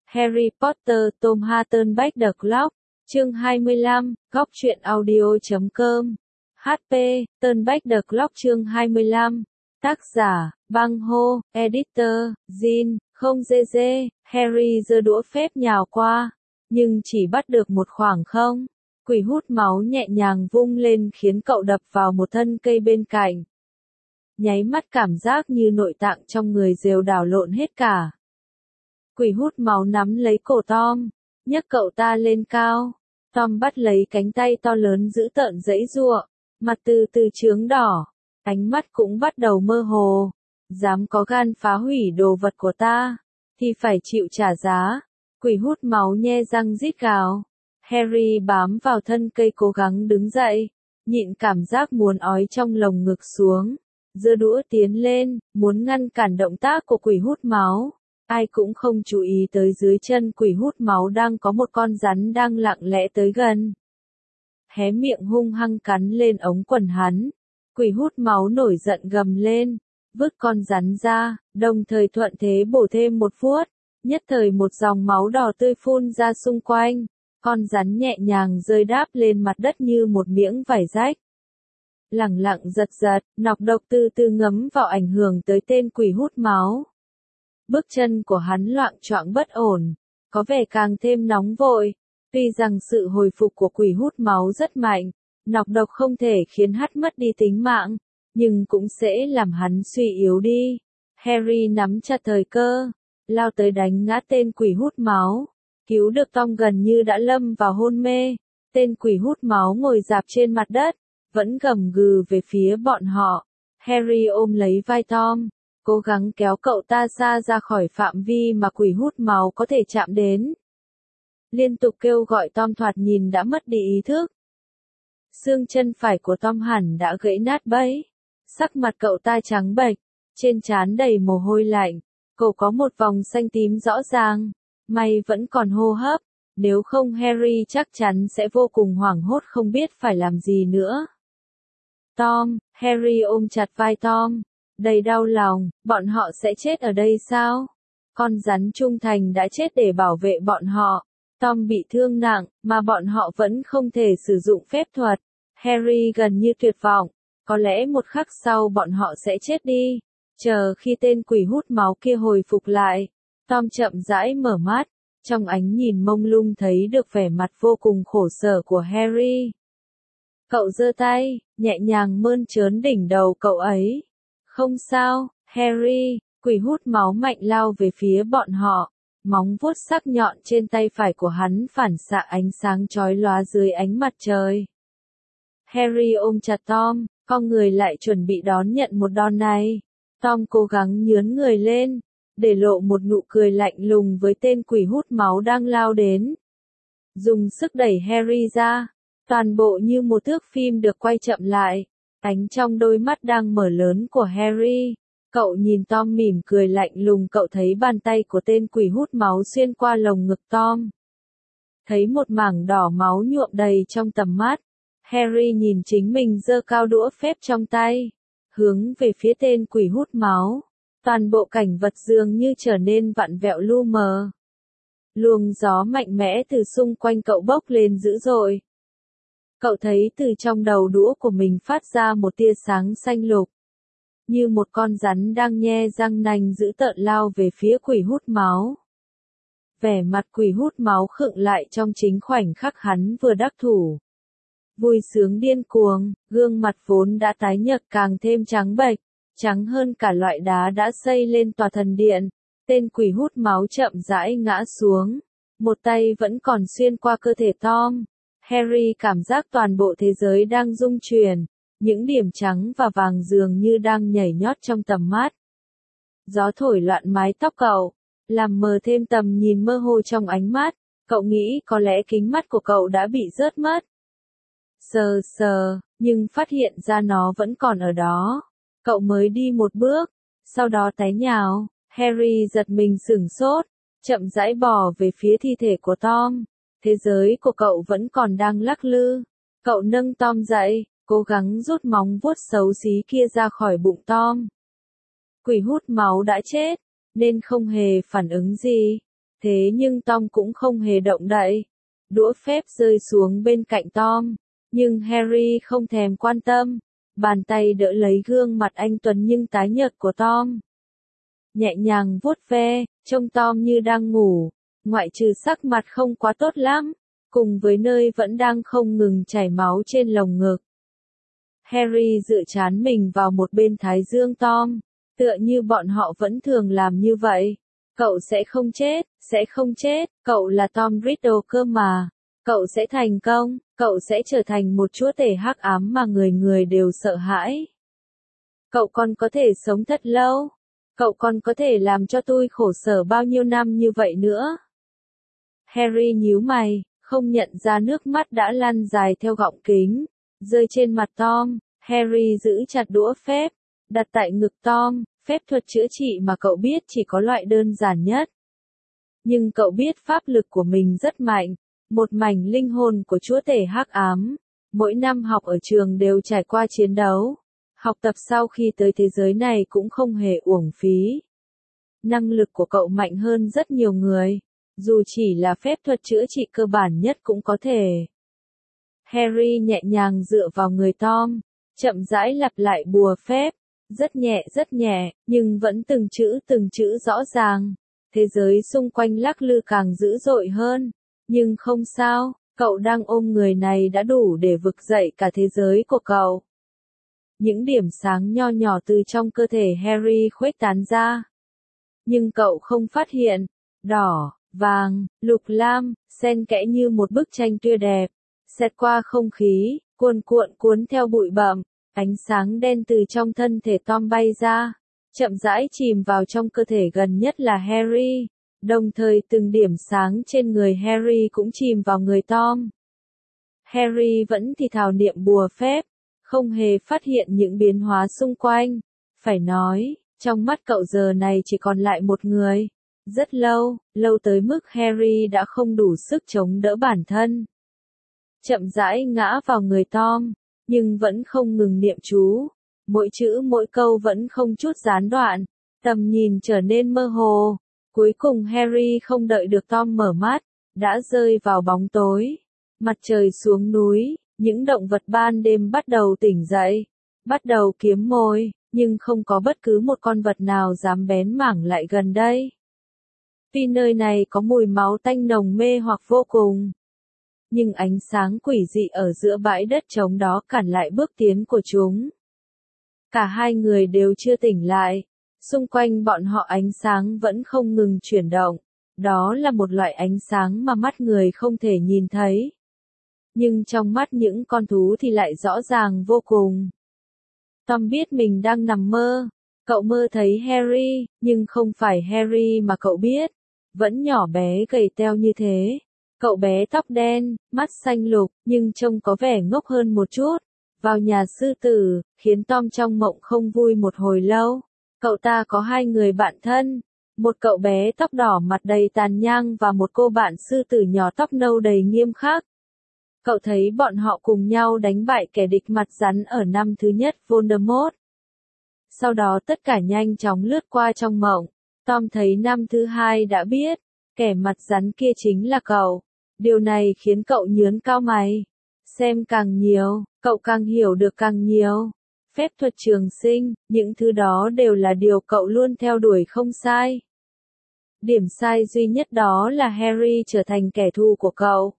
Harry Potter Tom Hatternbach The Clock, chương 25, góc truyện audio.com. HP, Turnback The Clock chương 25. Tác giả, Băng Hô, Editor, Jin, không GG, Harry giơ đũa phép nhào qua, nhưng chỉ bắt được một khoảng không. Quỷ hút máu nhẹ nhàng vung lên khiến cậu đập vào một thân cây bên cạnh. Nháy mắt cảm giác như nội tạng trong người đều đảo lộn hết cả. Quỷ hút máu nắm lấy cổ Tom, nhấc cậu ta lên cao. Tom bắt lấy cánh tay to lớn dữ tợn giãy giụa, mặt từ từ chướng đỏ, ánh mắt cũng bắt đầu mơ hồ. Dám có gan phá hủy đồ vật của ta, thì phải chịu trả giá. Quỷ hút máu nhe răng rít gào. Harry bám vào thân cây cố gắng đứng dậy, nhịn cảm giác muốn ói trong lồng ngực xuống. Giơ đũa tiến lên, muốn ngăn cản động tác của quỷ hút máu. Ai cũng không chú ý tới dưới chân quỷ hút máu đang có một con rắn đang lặng lẽ tới gần. Hé miệng hung hăng cắn lên ống quần hắn. Quỷ hút máu nổi giận gầm lên, vứt con rắn ra, đồng thời thuận thế bổ thêm một vuốt. Nhất thời một dòng máu đỏ tươi phun ra xung quanh. Con rắn nhẹ nhàng rơi đáp lên mặt đất như một miếng vải rách. Lẳng lặng giật giật, nọc độc từ từ ngấm vào ảnh hưởng tới tên quỷ hút máu. Bước chân của hắn loạng choạng bất ổn, có vẻ càng thêm nóng vội. Tuy rằng sự hồi phục của quỷ hút máu rất mạnh, nọc độc không thể khiến hắn mất đi tính mạng, nhưng cũng sẽ làm hắn suy yếu đi. Harry nắm chặt thời cơ, lao tới đánh ngã tên quỷ hút máu. Cứu được Tom gần như đã lâm vào hôn mê. Tên quỷ hút máu ngồi rạp trên mặt đất, vẫn gầm gừ về phía bọn họ. Harry ôm lấy vai Tom, cố gắng kéo cậu ta xa ra khỏi phạm vi mà quỷ hút máu có thể chạm đến. Liên tục kêu gọi Tom thoạt nhìn đã mất đi ý thức. Xương chân phải của Tom hẳn đã gãy nát bấy. Sắc mặt cậu ta trắng bệch, trên trán đầy mồ hôi lạnh, cổ có một vòng xanh tím rõ ràng. May vẫn còn hô hấp, nếu không Harry chắc chắn sẽ vô cùng hoảng hốt không biết phải làm gì nữa. Tom, Harry ôm chặt vai Tom, đầy đau lòng, bọn họ sẽ chết ở đây sao? Con rắn trung thành đã chết để bảo vệ bọn họ. Tom bị thương nặng, mà bọn họ vẫn không thể sử dụng phép thuật. Harry gần như tuyệt vọng, có lẽ một khắc sau bọn họ sẽ chết đi. Chờ khi tên quỷ hút máu kia hồi phục lại, Tom chậm rãi mở mắt, trong ánh nhìn mông lung thấy được vẻ mặt vô cùng khổ sở của Harry. Cậu giơ tay, nhẹ nhàng mơn trớn đỉnh đầu cậu ấy. Không sao, Harry. Quỷ hút máu mạnh lao về phía bọn họ. Móng vuốt sắc nhọn trên tay phải của hắn phản xạ ánh sáng chói lóa dưới ánh mặt trời. Harry ôm chặt Tom, con người lại chuẩn bị đón nhận một đòn này. Tom cố gắng nhướn người lên, để lộ một nụ cười lạnh lùng với tên quỷ hút máu đang lao đến. Dùng sức đẩy Harry ra, toàn bộ như một thước phim được quay chậm lại. Ánh trong đôi mắt đang mở lớn của Harry. Cậu nhìn Tom mỉm cười lạnh lùng, cậu thấy bàn tay của tên quỷ hút máu xuyên qua lồng ngực Tom. Thấy một mảng đỏ máu nhuộm đầy trong tầm mắt. Harry nhìn chính mình giơ cao đũa phép trong tay, hướng về phía tên quỷ hút máu. Toàn bộ cảnh vật dường như trở nên vặn vẹo lu mờ. Luồng gió mạnh mẽ từ xung quanh cậu bốc lên dữ dội. Cậu thấy từ trong đầu đũa của mình phát ra một tia sáng xanh lục. Như một con rắn đang nhe răng nanh dữ tợn lao về phía quỷ hút máu. Vẻ mặt quỷ hút máu khựng lại trong chính khoảnh khắc hắn vừa đắc thủ. Vui sướng điên cuồng, gương mặt vốn đã tái nhợt càng thêm trắng bệch, trắng hơn cả loại đá đã xây lên tòa thần điện. Tên quỷ hút máu chậm rãi ngã xuống, một tay vẫn còn xuyên qua cơ thể Tom. Harry cảm giác toàn bộ thế giới đang rung chuyển, những điểm trắng và vàng dường như đang nhảy nhót trong tầm mắt. Gió thổi loạn mái tóc cậu, làm mờ thêm tầm nhìn mơ hồ trong ánh mắt. Cậu nghĩ có lẽ kính mắt của cậu đã bị rớt mất. Sờ sờ, nhưng phát hiện ra nó vẫn còn ở đó. Cậu mới đi một bước, sau đó té nhào. Harry giật mình sửng sốt, chậm rãi bò về phía thi thể của Tom. Thế giới của cậu vẫn còn đang lắc lư. Cậu nâng Tom dậy, cố gắng rút móng vuốt xấu xí kia ra khỏi bụng Tom. Quỷ hút máu đã chết, nên không hề phản ứng gì. Thế nhưng Tom cũng không hề động đậy. Đũa phép rơi xuống bên cạnh Tom, nhưng Harry không thèm quan tâm. Bàn tay đỡ lấy gương mặt anh tuấn nhưng tái nhợt của Tom. Nhẹ nhàng vuốt ve, trông Tom như đang ngủ, ngoại trừ sắc mặt không quá tốt lắm, cùng với nơi vẫn đang không ngừng chảy máu trên lồng ngực. Harry dựa trán mình vào một bên thái dương Tom, tựa như bọn họ vẫn thường làm như vậy. Cậu sẽ không chết, cậu là Tom Riddle cơ mà. Cậu sẽ thành công, cậu sẽ trở thành một chúa tể hắc ám mà người người đều sợ hãi. Cậu còn có thể sống thật lâu. Cậu còn có thể làm cho tôi khổ sở bao nhiêu năm như vậy nữa. Harry nhíu mày, không nhận ra nước mắt đã lăn dài theo gọng kính, rơi trên mặt Tom. Harry giữ chặt đũa phép, đặt tại ngực Tom. Phép thuật chữa trị mà cậu biết chỉ có loại đơn giản nhất. Nhưng cậu biết pháp lực của mình rất mạnh, một mảnh linh hồn của chúa tể hắc ám. Mỗi năm học ở trường đều trải qua chiến đấu. Học tập sau khi tới thế giới này cũng không hề uổng phí. Năng lực của cậu mạnh hơn rất nhiều người, dù chỉ là phép thuật chữa trị cơ bản nhất cũng có thể. Harry nhẹ nhàng dựa vào người Tom, chậm rãi lặp lại bùa phép, rất nhẹ, nhưng vẫn từng chữ rõ ràng. Thế giới xung quanh lắc lư càng dữ dội hơn, nhưng không sao, cậu đang ôm người này đã đủ để vực dậy cả thế giới của cậu. Những điểm sáng nho nhỏ từ trong cơ thể Harry khuếch tán ra. Nhưng cậu không phát hiện, đỏ, vàng, lục lam, xen kẽ như một bức tranh tuyệt đẹp, xẹt qua không khí, cuốn theo bụi bặm, ánh sáng đen từ trong thân thể Tom bay ra, chậm rãi chìm vào trong cơ thể gần nhất là Harry, đồng thời từng điểm sáng trên người Harry cũng chìm vào người Tom. Harry vẫn thì thào niệm bùa phép, không hề phát hiện những biến hóa xung quanh. Phải nói, trong mắt cậu giờ này chỉ còn lại một người. Rất lâu, lâu tới mức Harry đã không đủ sức chống đỡ bản thân. Chậm rãi ngã vào người Tom, nhưng vẫn không ngừng niệm chú. Mỗi chữ mỗi câu vẫn không chút gián đoạn, tầm nhìn trở nên mơ hồ. Cuối cùng Harry không đợi được Tom mở mắt, đã rơi vào bóng tối. Mặt trời xuống núi, những động vật ban đêm bắt đầu tỉnh dậy, bắt đầu kiếm mồi, nhưng không có bất cứ một con vật nào dám bén mảng lại gần đây. Tuy nơi này có mùi máu tanh nồng mê hoặc vô cùng, nhưng ánh sáng quỷ dị ở giữa bãi đất trống đó cản lại bước tiến của chúng. Cả hai người đều chưa tỉnh lại, xung quanh bọn họ ánh sáng vẫn không ngừng chuyển động, đó là một loại ánh sáng mà mắt người không thể nhìn thấy. Nhưng trong mắt những con thú thì lại rõ ràng vô cùng. Tom biết mình đang nằm mơ, cậu mơ thấy Harry, nhưng không phải Harry mà cậu biết, vẫn nhỏ bé gầy teo như thế. Cậu bé tóc đen, mắt xanh lục, nhưng trông có vẻ ngốc hơn một chút. Vào nhà sư tử, khiến Tom trong mộng không vui một hồi lâu. Cậu ta có hai người bạn thân, một cậu bé tóc đỏ mặt đầy tàn nhang và một cô bạn sư tử nhỏ tóc nâu đầy nghiêm khắc. Cậu thấy bọn họ cùng nhau đánh bại kẻ địch mặt rắn ở năm thứ nhất Voldemort. Sau đó tất cả nhanh chóng lướt qua trong mộng. Tom thấy năm thứ hai đã biết, kẻ mặt rắn kia chính là cậu. Điều này khiến cậu nhướng cao mày. Xem càng nhiều, cậu càng hiểu được càng nhiều. Phép thuật trường sinh, những thứ đó đều là điều cậu luôn theo đuổi không sai. Điểm sai duy nhất đó là Harry trở thành kẻ thù của cậu.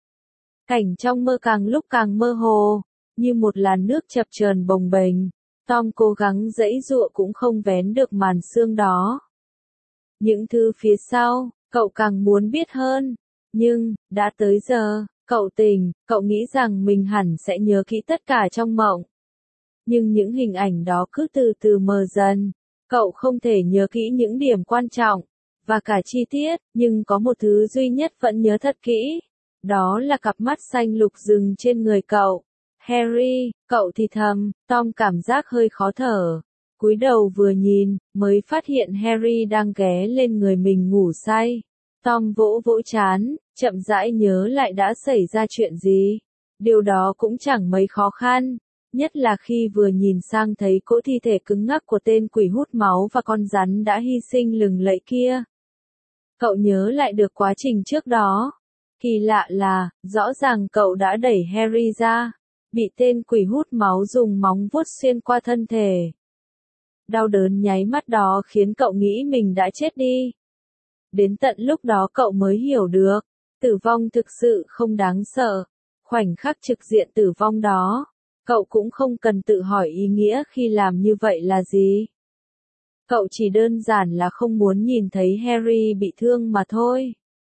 Cảnh trong mơ càng lúc càng mơ hồ, như một làn nước chập chờn bồng bềnh. Tom cố gắng giãy giụa cũng không vén được màn sương đó. Những thứ phía sau, cậu càng muốn biết hơn. Nhưng, đã tới giờ, cậu tỉnh, cậu nghĩ rằng mình hẳn sẽ nhớ kỹ tất cả trong mộng. Nhưng những hình ảnh đó cứ từ từ mờ dần. Cậu không thể nhớ kỹ những điểm quan trọng, và cả chi tiết, nhưng có một thứ duy nhất vẫn nhớ thật kỹ. Đó là cặp mắt xanh lục rừng trên người cậu. Harry, cậu thì thầm, Tom cảm giác hơi khó thở. Cúi đầu vừa nhìn, mới phát hiện Harry đang ghé lên người mình ngủ say. Tom vỗ vỗ trán, chậm rãi nhớ lại đã xảy ra chuyện gì. Điều đó cũng chẳng mấy khó khăn, nhất là khi vừa nhìn sang thấy cỗ thi thể cứng ngắc của tên quỷ hút máu và con rắn đã hy sinh lừng lẫy kia. Cậu nhớ lại được quá trình trước đó. Kỳ lạ là, rõ ràng cậu đã đẩy Harry ra, bị tên quỷ hút máu dùng móng vuốt xuyên qua thân thể. Đau đớn nháy mắt đó khiến cậu nghĩ mình đã chết đi. Đến tận lúc đó cậu mới hiểu được, tử vong thực sự không đáng sợ. Khoảnh khắc trực diện tử vong đó, cậu cũng không cần tự hỏi ý nghĩa khi làm như vậy là gì. Cậu chỉ đơn giản là không muốn nhìn thấy Harry bị thương mà thôi.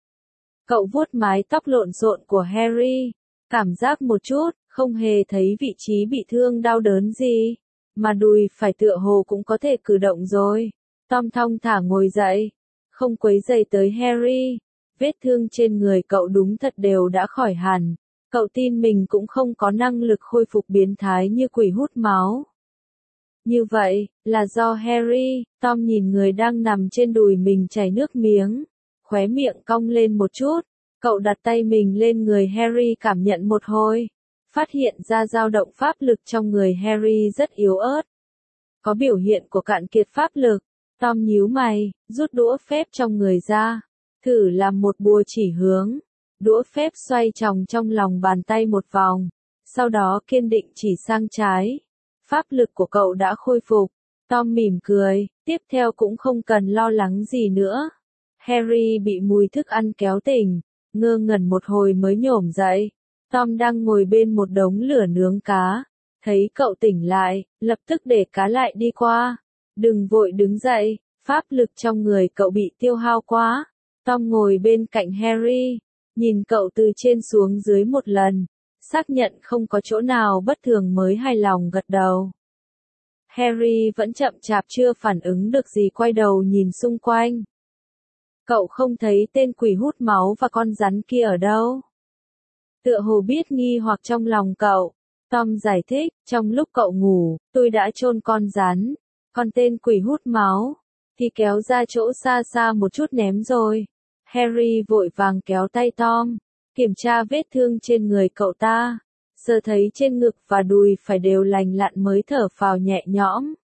Cậu vuốt mái tóc lộn xộn của Harry, cảm giác một chút, không hề thấy vị trí bị thương đau đớn gì, mà đùi phải tựa hồ cũng có thể cử động rồi. Tom thong thả ngồi dậy, không quấy rầy tới Harry. Vết thương trên người cậu đúng thật đều đã khỏi hẳn. Cậu tin mình cũng không có năng lực khôi phục biến thái như quỷ hút máu. Như vậy, là do Harry. Tom nhìn người đang nằm trên đùi mình chảy nước miếng, khóe miệng cong lên một chút. Cậu đặt tay mình lên người Harry cảm nhận một hồi, phát hiện ra dao động pháp lực trong người Harry rất yếu ớt. Có biểu hiện của cạn kiệt pháp lực. Tom nhíu mày, rút đũa phép trong người ra, thử làm một bùa chỉ hướng. Đũa phép xoay tròn trong lòng bàn tay một vòng, sau đó kiên định chỉ sang trái. Pháp lực của cậu đã khôi phục. Tom mỉm cười, tiếp theo cũng không cần lo lắng gì nữa. Harry bị mùi thức ăn kéo tỉnh, ngơ ngẩn một hồi mới nhổm dậy. Tom đang ngồi bên một đống lửa nướng cá, thấy cậu tỉnh lại, lập tức để cá lại đi qua. Đừng vội đứng dậy, pháp lực trong người cậu bị tiêu hao quá. Tom ngồi bên cạnh Harry, nhìn cậu từ trên xuống dưới một lần, xác nhận không có chỗ nào bất thường mới hài lòng gật đầu. Harry vẫn chậm chạp chưa phản ứng được gì, quay đầu nhìn xung quanh. Cậu không thấy tên quỷ hút máu và con rắn kia ở đâu. Tựa hồ biết nghi hoặc trong lòng cậu, Tom giải thích, trong lúc cậu ngủ, tôi đã chôn con rắn, còn tên quỷ hút máu thì kéo ra chỗ xa xa một chút ném rồi. Harry vội vàng kéo tay Tom, kiểm tra vết thương trên người cậu ta, sờ thấy trên ngực và đùi phải đều lành lặn mới thở phào nhẹ nhõm.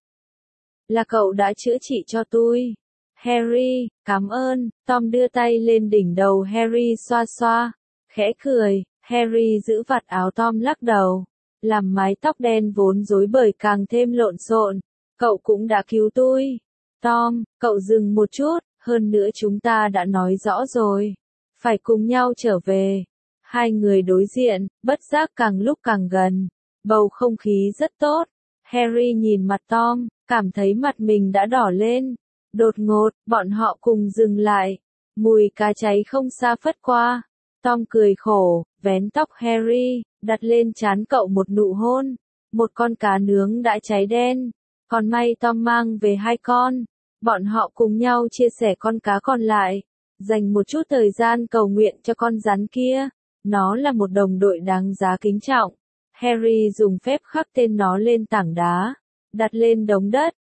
Là cậu đã chữa trị cho tôi. Harry, cảm ơn. Tom đưa tay lên đỉnh đầu Harry xoa xoa, khẽ cười. Harry giữ vạt áo Tom lắc đầu, làm mái tóc đen vốn rối bời càng thêm lộn xộn. Cậu cũng đã cứu tôi. Tom, cậu dừng một chút, hơn nữa chúng ta đã nói rõ rồi, phải cùng nhau trở về. Hai người đối diện, bất giác càng lúc càng gần, bầu không khí rất tốt. Harry nhìn mặt Tom, cảm thấy mặt mình đã đỏ lên. Đột ngột, bọn họ cùng dừng lại, mùi cá cháy không xa phất qua. Tom cười khổ, vén tóc Harry, đặt lên trán cậu một nụ hôn. Một con cá nướng đã cháy đen, còn may Tom mang về 2 con. Bọn họ cùng nhau chia sẻ con cá còn lại, dành một chút thời gian cầu nguyện cho con rắn kia. Nó là một đồng đội đáng giá kính trọng. Harry dùng phép khắc tên nó lên tảng đá, đặt lên đống đất,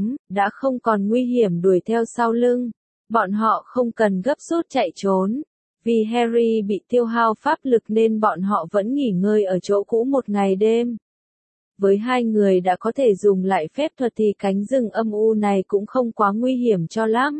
đã không còn nguy hiểm đuổi theo sau lưng. Bọn họ không cần gấp rút chạy trốn. Vì Harry bị tiêu hao pháp lực nên bọn họ vẫn nghỉ ngơi ở chỗ cũ một ngày đêm. Với hai người đã có thể dùng lại phép thuật thì cánh rừng âm u này cũng không quá nguy hiểm cho lắm.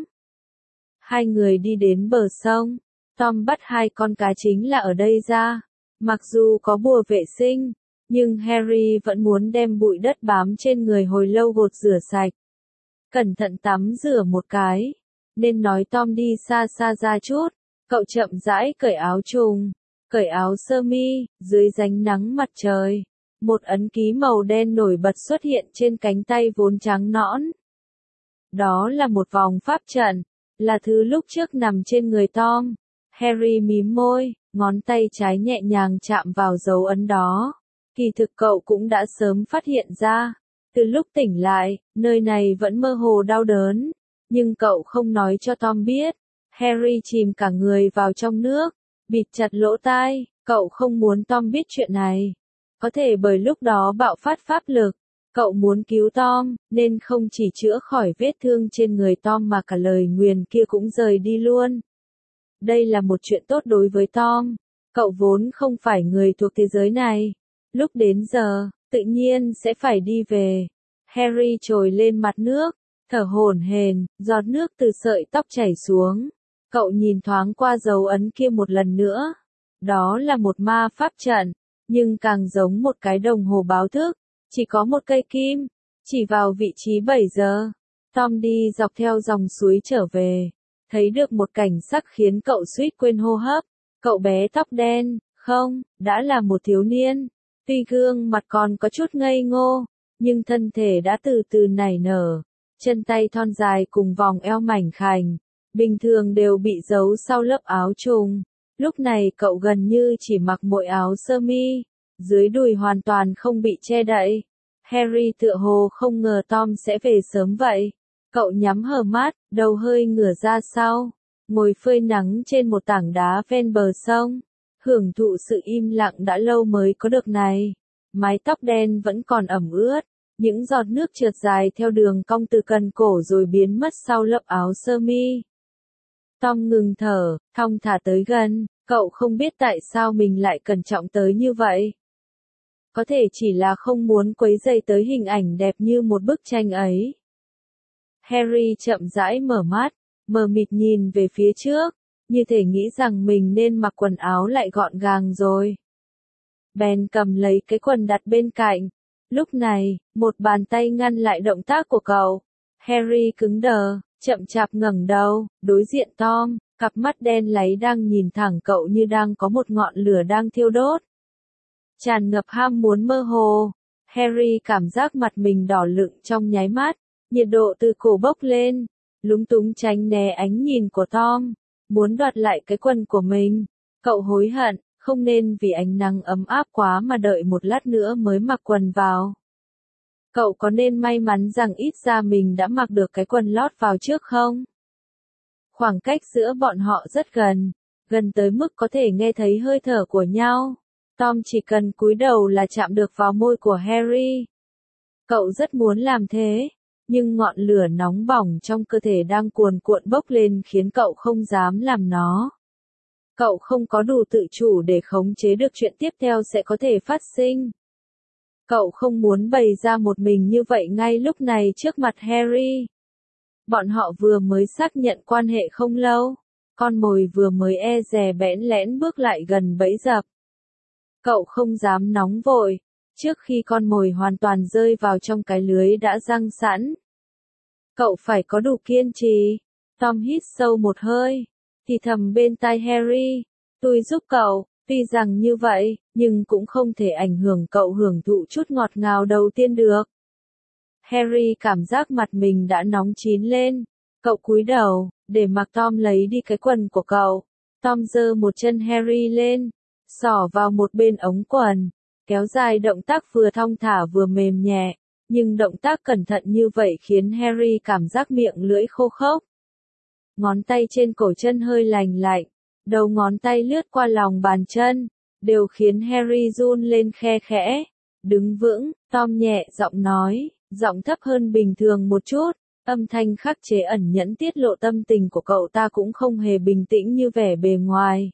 Hai người đi đến bờ sông. Tom bắt 2 con cá chính là ở đây ra. Mặc dù có bùa vệ sinh, nhưng Harry vẫn muốn đem bụi đất bám trên người hồi lâu gột rửa sạch. Cẩn thận tắm rửa một cái. Nên nói Tom đi xa xa ra chút. Cậu chậm rãi cởi áo trùng, cởi áo sơ mi, dưới ánh nắng mặt trời. Một ấn ký màu đen nổi bật xuất hiện trên cánh tay vốn trắng nõn. Đó là một vòng pháp trận, là thứ lúc trước nằm trên người Tom. Harry mím môi, ngón tay trái nhẹ nhàng chạm vào dấu ấn đó. Kỳ thực cậu cũng đã sớm phát hiện ra. Từ lúc tỉnh lại, nơi này vẫn mơ hồ đau đớn, nhưng cậu không nói cho Tom biết. Harry chìm cả người vào trong nước, bịt chặt lỗ tai, cậu không muốn Tom biết chuyện này. Có thể bởi lúc đó bạo phát pháp lực, cậu muốn cứu Tom, nên không chỉ chữa khỏi vết thương trên người Tom mà cả lời nguyền kia cũng rời đi luôn. Đây là một chuyện tốt đối với Tom, cậu vốn không phải người thuộc thế giới này. Lúc đến giờ, tự nhiên sẽ phải đi về. Harry trồi lên mặt nước, thở hổn hển, giọt nước từ sợi tóc chảy xuống. Cậu nhìn thoáng qua dấu ấn kia một lần nữa. Đó là một ma pháp trận, nhưng càng giống một cái đồng hồ báo thức, chỉ có một cây kim, chỉ vào vị trí 7 giờ. Tom đi dọc theo dòng suối trở về, thấy được một cảnh sắc khiến cậu suýt quên hô hấp. Cậu bé tóc đen, không, đã là một thiếu niên. Tuy gương mặt còn có chút ngây ngô, nhưng thân thể đã từ từ nảy nở. Chân tay thon dài cùng vòng eo mảnh khảnh, bình thường đều bị giấu sau lớp áo trùng. Lúc này cậu gần như chỉ mặc mỗi áo sơ mi, dưới đùi hoàn toàn không bị che đậy. Harry tựa hồ không ngờ Tom sẽ về sớm vậy. Cậu nhắm hờ mắt, đầu hơi ngửa ra sau, ngồi phơi nắng trên một tảng đá ven bờ sông, hưởng thụ sự im lặng đã lâu mới có được này. Mái tóc đen vẫn còn ẩm ướt, những giọt nước trượt dài theo đường cong từ cần cổ rồi biến mất sau lớp áo sơ mi. Tom ngừng thở, thong thả tới gần, cậu không biết tại sao mình lại cẩn trọng tới như vậy. Có thể chỉ là không muốn quấy rầy tới hình ảnh đẹp như một bức tranh ấy. Harry chậm rãi mở mắt, mờ mịt nhìn về phía trước, như thể nghĩ rằng mình nên mặc quần áo lại gọn gàng rồi. Bèn cầm lấy cái quần đặt bên cạnh. Lúc này, một bàn tay ngăn lại động tác của cậu. Harry cứng đờ, chậm chạp ngẩng đầu, đối diện Tom, cặp mắt đen láy đang nhìn thẳng cậu như đang có một ngọn lửa đang thiêu đốt. Tràn ngập ham muốn mơ hồ, Harry cảm giác mặt mình đỏ lựng trong nháy mắt, nhiệt độ từ cổ bốc lên, lúng túng tránh né ánh nhìn của Tom, muốn đoạt lại cái quần của mình. Cậu hối hận, không nên vì ánh nắng ấm áp quá mà đợi một lát nữa mới mặc quần vào. Cậu có nên may mắn rằng ít ra mình đã mặc được cái quần lót vào trước không? Khoảng cách giữa bọn họ rất gần, gần tới mức có thể nghe thấy hơi thở của nhau. Tom chỉ cần cúi đầu là chạm được vào môi của Harry. Cậu rất muốn làm thế, nhưng ngọn lửa nóng bỏng trong cơ thể đang cuồn cuộn bốc lên khiến cậu không dám làm nó. Cậu không có đủ tự chủ để khống chế được chuyện tiếp theo sẽ có thể phát sinh. Cậu không muốn bày ra một mình như vậy ngay lúc này trước mặt Harry. Bọn họ vừa mới xác nhận quan hệ không lâu, con mồi vừa mới e dè bẽn lẽn bước lại gần bẫy dập. Cậu không dám nóng vội, trước khi con mồi hoàn toàn rơi vào trong cái lưới đã giăng sẵn. Cậu phải có đủ kiên trì. Tom hít sâu một hơi, thì thầm bên tai Harry, tôi giúp cậu. Tuy rằng như vậy, nhưng cũng không thể ảnh hưởng cậu hưởng thụ chút ngọt ngào đầu tiên được. Harry cảm giác mặt mình đã nóng chín lên. Cậu cúi đầu, để mặc Tom lấy đi cái quần của cậu. Tom giơ một chân Harry lên, xỏ vào một bên ống quần, kéo dài động tác vừa thong thả vừa mềm nhẹ. Nhưng động tác cẩn thận như vậy khiến Harry cảm giác miệng lưỡi khô khốc. Ngón tay trên cổ chân hơi lành lạnh, đầu ngón tay lướt qua lòng bàn chân, đều khiến Harry run lên khe khẽ. Đứng vững, Tom nhẹ giọng nói, giọng thấp hơn bình thường một chút, âm thanh khắc chế ẩn nhẫn tiết lộ tâm tình của cậu ta cũng không hề bình tĩnh như vẻ bề ngoài.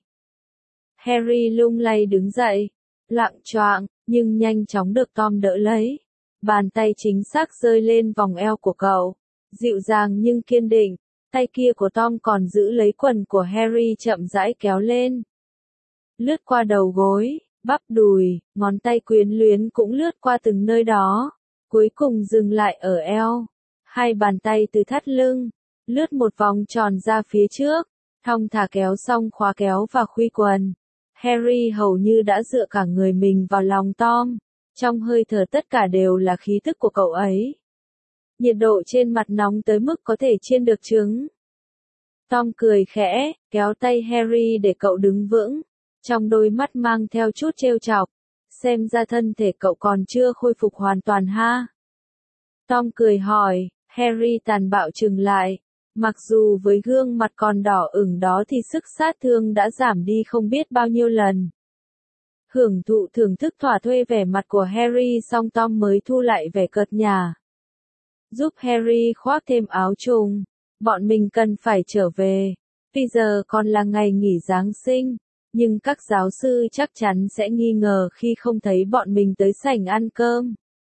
Harry lung lay đứng dậy, loạng choạng, nhưng nhanh chóng được Tom đỡ lấy. Bàn tay chính xác rơi lên vòng eo của cậu, dịu dàng nhưng kiên định. Tay kia của Tom còn giữ lấy quần của Harry chậm rãi kéo lên. Lướt qua đầu gối, bắp đùi, ngón tay quyến luyến cũng lướt qua từng nơi đó. Cuối cùng dừng lại ở eo. Hai bàn tay từ thắt lưng, lướt một vòng tròn ra phía trước, thong thả kéo xong khóa kéo và khuy quần. Harry hầu như đã dựa cả người mình vào lòng Tom. Trong hơi thở tất cả đều là khí tức của cậu ấy. Nhiệt độ trên mặt nóng tới mức có thể chiên được trứng. Tom cười khẽ, kéo tay Harry để cậu đứng vững. Trong đôi mắt mang theo chút trêu chọc. Xem ra thân thể cậu còn chưa khôi phục hoàn toàn ha. Tom cười hỏi, Harry tàn bạo chừng lại. Mặc dù với gương mặt còn đỏ ửng đó thì sức sát thương đã giảm đi không biết bao nhiêu lần. Hưởng thụ thưởng thức thỏa thuê vẻ mặt của Harry xong Tom mới thu lại vẻ cợt nhả. Giúp Harry khoác thêm áo trùng. Bọn mình cần phải trở về. Bây giờ còn là ngày nghỉ Giáng sinh, nhưng các giáo sư chắc chắn sẽ nghi ngờ khi không thấy bọn mình tới sảnh ăn cơm.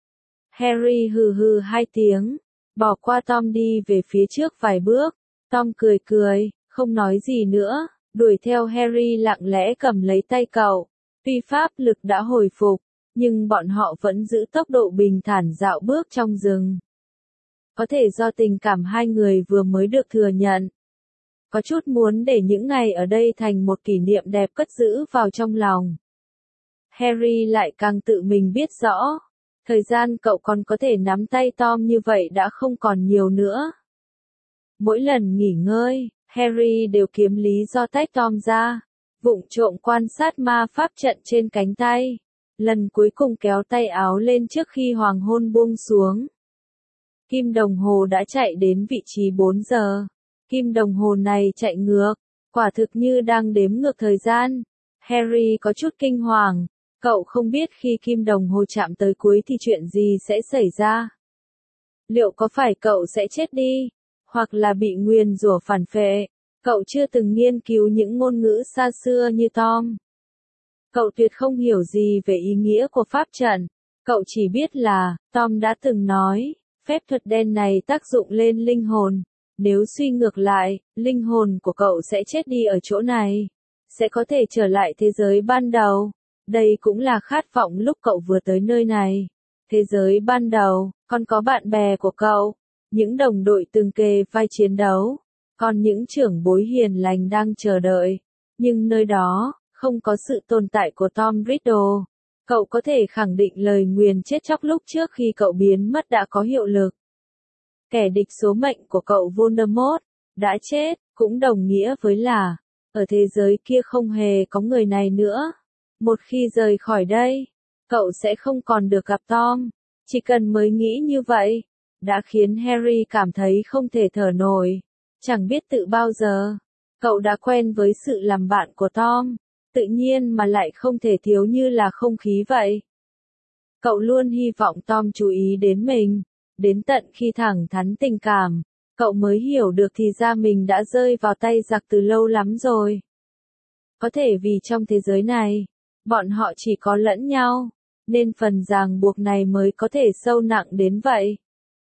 Harry hừ hừ hai tiếng, bỏ qua Tom đi về phía trước vài bước. Tom cười cười, không nói gì nữa, đuổi theo Harry lặng lẽ cầm lấy tay cậu. Tuy pháp lực đã hồi phục, nhưng bọn họ vẫn giữ tốc độ bình thản dạo bước trong rừng. Có thể do tình cảm hai người vừa mới được thừa nhận. Có chút muốn để những ngày ở đây thành một kỷ niệm đẹp cất giữ vào trong lòng. Harry lại càng tự mình biết rõ, thời gian cậu còn có thể nắm tay Tom như vậy đã không còn nhiều nữa. Mỗi lần nghỉ ngơi, Harry đều kiếm lý do tách Tom ra, vụng trộm quan sát ma pháp trận trên cánh tay. Lần cuối cùng kéo tay áo lên trước khi hoàng hôn buông xuống. Kim đồng hồ đã chạy đến vị trí 4 giờ. Kim đồng hồ này chạy ngược, quả thực như đang đếm ngược thời gian. Harry có chút kinh hoàng, cậu không biết khi kim đồng hồ chạm tới cuối thì chuyện gì sẽ xảy ra. Liệu có phải cậu sẽ chết đi, hoặc là bị nguyền rủa phản phệ? Cậu chưa từng nghiên cứu những ngôn ngữ xa xưa như Tom. Cậu tuyệt không hiểu gì về ý nghĩa của pháp trận. Cậu chỉ biết là, Tom đã từng nói, phép thuật đen này tác dụng lên linh hồn. Nếu suy ngược lại, linh hồn của cậu sẽ chết đi ở chỗ này. Sẽ có thể trở lại thế giới ban đầu. Đây cũng là khát vọng lúc cậu vừa tới nơi này. Thế giới ban đầu, còn có bạn bè của cậu. Những đồng đội từng kề vai chiến đấu. Còn những trưởng bối hiền lành đang chờ đợi. Nhưng nơi đó, không có sự tồn tại của Tom Riddle. Cậu có thể khẳng định lời nguyền chết chóc lúc trước khi cậu biến mất đã có hiệu lực. Kẻ địch số mệnh của cậu Voldemort đã chết, cũng đồng nghĩa với là, ở thế giới kia không hề có người này nữa. Một khi rời khỏi đây, cậu sẽ không còn được gặp Tom. Chỉ cần mới nghĩ như vậy, đã khiến Harry cảm thấy không thể thở nổi. Chẳng biết tự bao giờ, cậu đã quen với sự làm bạn của Tom, tự nhiên mà lại không thể thiếu như là không khí vậy. Cậu luôn hy vọng Tom chú ý đến mình, đến tận khi thẳng thắn tình cảm, cậu mới hiểu được thì ra mình đã rơi vào tay giặc từ lâu lắm rồi. Có thể vì trong thế giới này, bọn họ chỉ có lẫn nhau, nên phần ràng buộc này mới có thể sâu nặng đến vậy.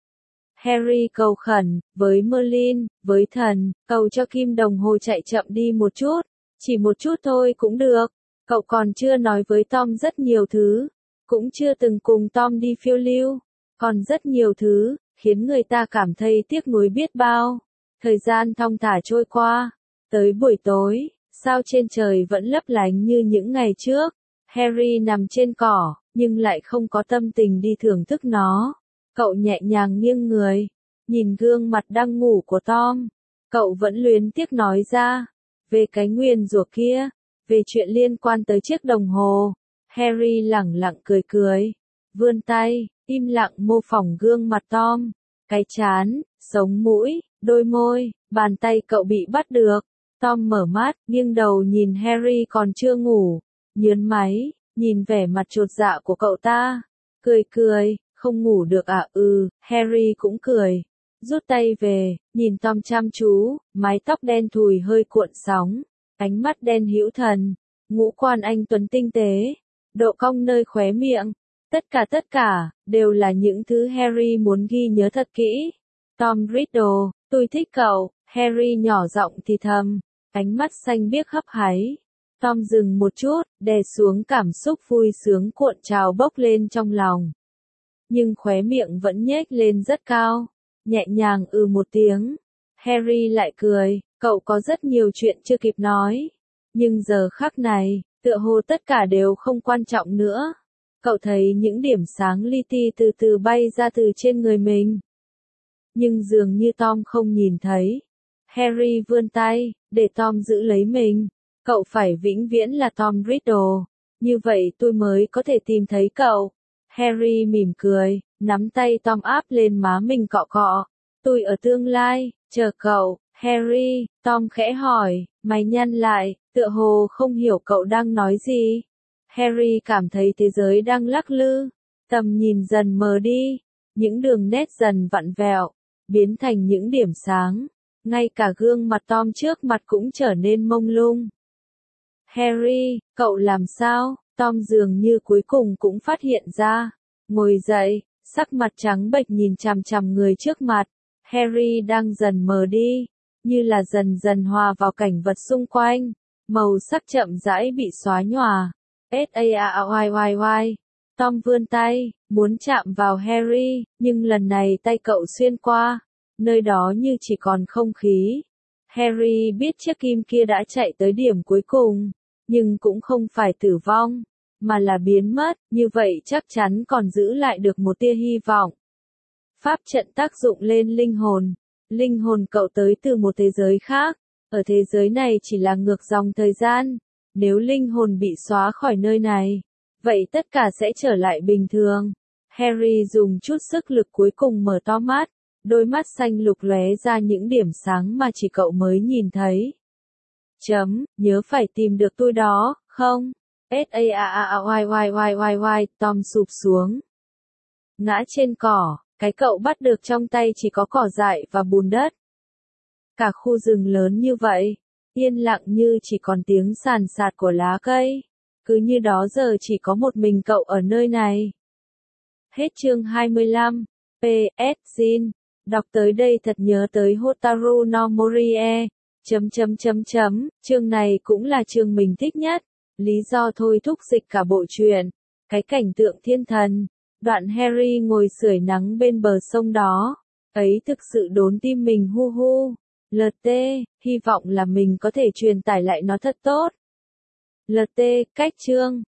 Harry cầu khẩn, với Merlin, với thần, cầu cho kim đồng hồ chạy chậm đi một chút, chỉ một chút thôi cũng được. Cậu còn chưa nói với Tom rất nhiều thứ, cũng chưa từng cùng Tom đi phiêu lưu, còn rất nhiều thứ, khiến người ta cảm thấy tiếc nuối biết bao. Thời gian thong thả trôi qua, tới buổi tối, sao trên trời vẫn lấp lánh như những ngày trước. Harry nằm trên cỏ, nhưng lại không có tâm tình đi thưởng thức nó. Cậu nhẹ nhàng nghiêng người, nhìn gương mặt đang ngủ của Tom. Cậu vẫn luyến tiếc nói ra, về cái nguyền rủa kia, về chuyện liên quan tới chiếc đồng hồ. Harry lẳng lặng cười cười, vươn tay, im lặng mô phỏng gương mặt Tom. Cái trán, sống mũi, đôi môi, bàn tay cậu bị bắt được. Tom mở mắt, nghiêng đầu nhìn Harry còn chưa ngủ, nhớn máy, nhìn vẻ mặt chột dạ của cậu ta. Cười cười, không ngủ được à? Harry cũng cười. Rút tay về, nhìn Tom chăm chú, mái tóc đen thùi hơi cuộn sóng, ánh mắt đen hữu thần, ngũ quan anh tuấn tinh tế, độ cong nơi khóe miệng. Tất cả, đều là những thứ Harry muốn ghi nhớ thật kỹ. Tom Riddle, tôi thích cậu, Harry nhỏ giọng thì thầm, ánh mắt xanh biếc hấp háy. Tom dừng một chút, đè xuống cảm xúc vui sướng cuộn trào bốc lên trong lòng. Nhưng khóe miệng vẫn nhếch lên rất cao, nhẹ nhàng một tiếng. Harry lại cười, cậu có rất nhiều chuyện chưa kịp nói. Nhưng giờ khắc này, tựa hồ tất cả đều không quan trọng nữa. Cậu thấy những điểm sáng li ti từ từ bay ra từ trên người mình. Nhưng dường như Tom không nhìn thấy. Harry vươn tay, để Tom giữ lấy mình. Cậu phải vĩnh viễn là Tom Riddle. Như vậy tôi mới có thể tìm thấy cậu. Harry mỉm cười, nắm tay Tom áp lên má mình cọ cọ. Tôi ở tương lai, chờ cậu. Harry, Tom khẽ hỏi, mày nhăn lại, tựa hồ không hiểu cậu đang nói gì. Harry cảm thấy thế giới đang lắc lư, tầm nhìn dần mờ đi, những đường nét dần vặn vẹo, biến thành những điểm sáng, ngay cả gương mặt Tom trước mặt cũng trở nên mông lung. Harry, cậu làm sao? Tom dường như cuối cùng cũng phát hiện ra, ngồi dậy, sắc mặt trắng bệch nhìn chằm chằm người trước mặt. Harry đang dần mờ đi, như là dần dần hòa vào cảnh vật xung quanh, màu sắc chậm rãi bị xóa nhòa. S.A.R.Y.Y.Y. Tom vươn tay, muốn chạm vào Harry, nhưng lần này tay cậu xuyên qua, nơi đó như chỉ còn không khí. Harry biết chiếc kim kia đã chạy tới điểm cuối cùng, nhưng cũng không phải tử vong, mà là biến mất, như vậy chắc chắn còn giữ lại được một tia hy vọng. Pháp trận tác dụng lên linh hồn. Linh hồn cậu tới từ một thế giới khác, ở thế giới này chỉ là ngược dòng thời gian. Nếu linh hồn bị xóa khỏi nơi này, vậy tất cả sẽ trở lại bình thường. Harry dùng chút sức lực cuối cùng mở to mắt, đôi mắt xanh lục lóe ra những điểm sáng mà chỉ cậu mới nhìn thấy. Nhớ phải tìm được tôi đó, không? S.A.R.Y.Y.Y.Y. Tom sụp xuống. Ngã trên cỏ, cái cậu bắt được trong tay chỉ có cỏ dại và bùn đất. Cả khu rừng lớn như vậy, yên lặng như chỉ còn tiếng sàn sạt của lá cây. Cứ như đó giờ chỉ có một mình cậu ở nơi này. Hết chương 25. P.S. Jin. Đọc tới đây thật nhớ tới Hotaru no Morie. Chương này cũng là chương mình thích nhất. Lý do thôi thúc dịch cả bộ truyện. Cái cảnh tượng thiên thần. Đoạn Harry ngồi sưởi nắng bên bờ sông đó. Ấy thực sự đốn tim mình hu hu. LT, hy vọng là mình có thể truyền tải lại nó thật tốt. LT, cách chương.